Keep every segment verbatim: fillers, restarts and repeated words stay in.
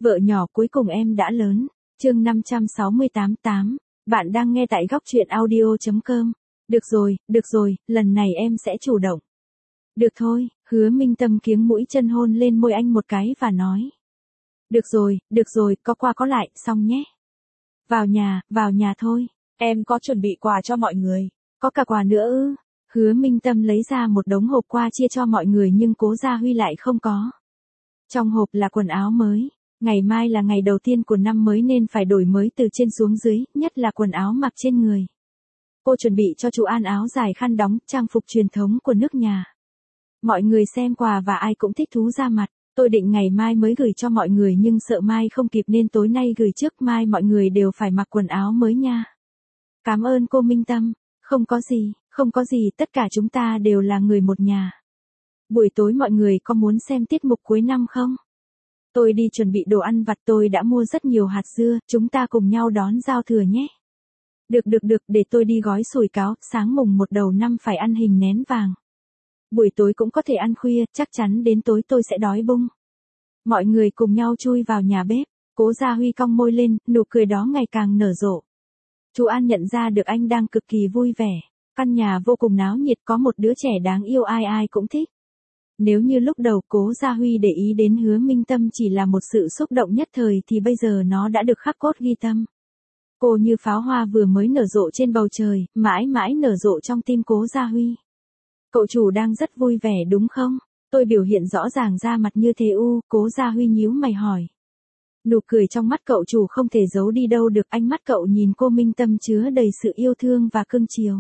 Vợ nhỏ cuối cùng em đã lớn. Chương năm trăm sáu mươi tám tám. Bạn đang nghe tại góc truyện audio chấm com. Được rồi, được rồi, lần này em sẽ chủ động. Được thôi, Hứa Minh Tâm kiếng mũi chân hôn lên môi anh một cái và nói. Được rồi, được rồi, có qua có lại, xong nhé. Vào nhà, vào nhà thôi. Em có chuẩn bị quà cho mọi người. Có cả quà nữa ư? Hứa Minh Tâm lấy ra một đống hộp quà chia cho mọi người nhưng Cố Gia Huy lại không có. Trong hộp là quần áo mới. Ngày mai là ngày đầu tiên của năm mới nên phải đổi mới từ trên xuống dưới, nhất là quần áo mặc trên người. Cô chuẩn bị cho chú An áo dài khăn đóng, trang phục truyền thống của nước nhà. Mọi người xem quà và ai cũng thích thú ra mặt. Tôi định ngày mai mới gửi cho mọi người nhưng sợ mai không kịp nên tối nay gửi trước, mai mọi người đều phải mặc quần áo mới nha. Cảm ơn cô Minh Tâm. Không có gì, không có gì, tất cả chúng ta đều là người một nhà. Buổi tối mọi người có muốn xem tiết mục cuối năm không? Tôi đi chuẩn bị đồ ăn vặt, tôi đã mua rất nhiều hạt dưa, chúng ta cùng nhau đón giao thừa nhé. Được được được, để tôi đi gói sủi cảo, sáng mùng một đầu năm phải ăn hình nén vàng. Buổi tối cũng có thể ăn khuya, chắc chắn đến tối tôi sẽ đói bụng. Mọi người cùng nhau chui vào nhà bếp, Cố Gia Huy cong môi lên, nụ cười đó ngày càng nở rộ. Chú An nhận ra được anh đang cực kỳ vui vẻ. Căn nhà vô cùng náo nhiệt, có một đứa trẻ đáng yêu ai ai cũng thích. Nếu như lúc đầu Cố Gia Huy để ý đến Hứa Minh Tâm chỉ là một sự xúc động nhất thời thì bây giờ nó đã được khắc cốt ghi tâm. Cô như pháo hoa vừa mới nở rộ trên bầu trời, mãi mãi nở rộ trong tim Cố Gia Huy. Cậu chủ đang rất vui vẻ đúng không? Tôi biểu hiện rõ ràng ra mặt như thế u, Cố Gia Huy nhíu mày hỏi. Nụ cười trong mắt cậu chủ không thể giấu đi đâu được, ánh mắt cậu nhìn cô Minh Tâm chứa đầy sự yêu thương và cưng chiều.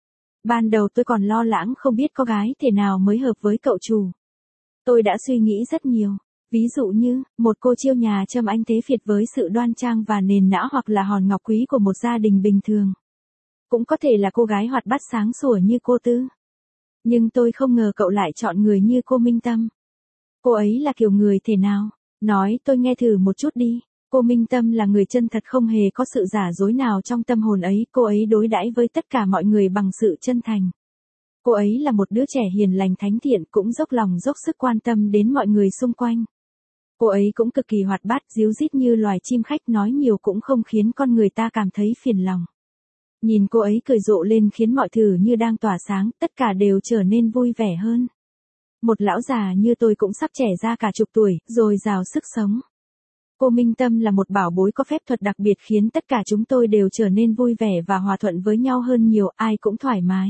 Ban đầu tôi còn lo lắng không biết có gái thể nào mới hợp với cậu chủ. Tôi đã suy nghĩ rất nhiều. Ví dụ như, một cô chiêu nhà châm anh thế Việt với sự đoan trang và nền nã, hoặc là hòn ngọc quý của một gia đình bình thường. Cũng có thể là cô gái hoạt bát sáng sủa như cô Tư. Nhưng tôi không ngờ cậu lại chọn người như cô Minh Tâm. Cô ấy là kiểu người thể nào? Nói tôi nghe thử một chút đi. Cô Minh Tâm là người chân thật, không hề có sự giả dối nào trong tâm hồn ấy. Cô ấy đối đãi với tất cả mọi người bằng sự chân thành. Cô ấy là một đứa trẻ hiền lành thánh thiện, cũng dốc lòng dốc sức quan tâm đến mọi người xung quanh. Cô ấy cũng cực kỳ hoạt bát, díu dít như loài chim khách, nói nhiều cũng không khiến con người ta cảm thấy phiền lòng. Nhìn cô ấy cười rộ lên khiến mọi thứ như đang tỏa sáng, tất cả đều trở nên vui vẻ hơn. Một lão già như tôi cũng sắp trẻ ra cả chục tuổi, rồi dào sức sống. Cô Minh Tâm là một bảo bối có phép thuật đặc biệt khiến tất cả chúng tôi đều trở nên vui vẻ và hòa thuận với nhau hơn nhiều, ai cũng thoải mái.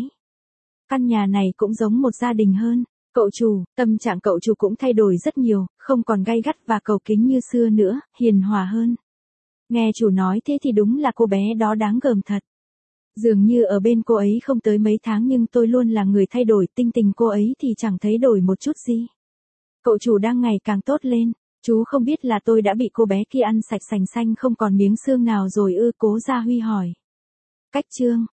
Căn nhà này cũng giống một gia đình hơn. Cậu chủ, tâm trạng cậu chủ cũng thay đổi rất nhiều, không còn gay gắt và cầu kính như xưa nữa, hiền hòa hơn. Nghe chủ nói thế thì đúng là cô bé đó đáng gờm thật. Dường như ở bên cô ấy không tới mấy tháng nhưng tôi luôn là người thay đổi, tinh tình cô ấy thì chẳng thấy đổi một chút gì. Cậu chủ đang ngày càng tốt lên, chú không biết là tôi đã bị cô bé kia ăn sạch sành xanh không còn miếng xương nào rồi ư? Cố Gia Huy hỏi. Cách chương,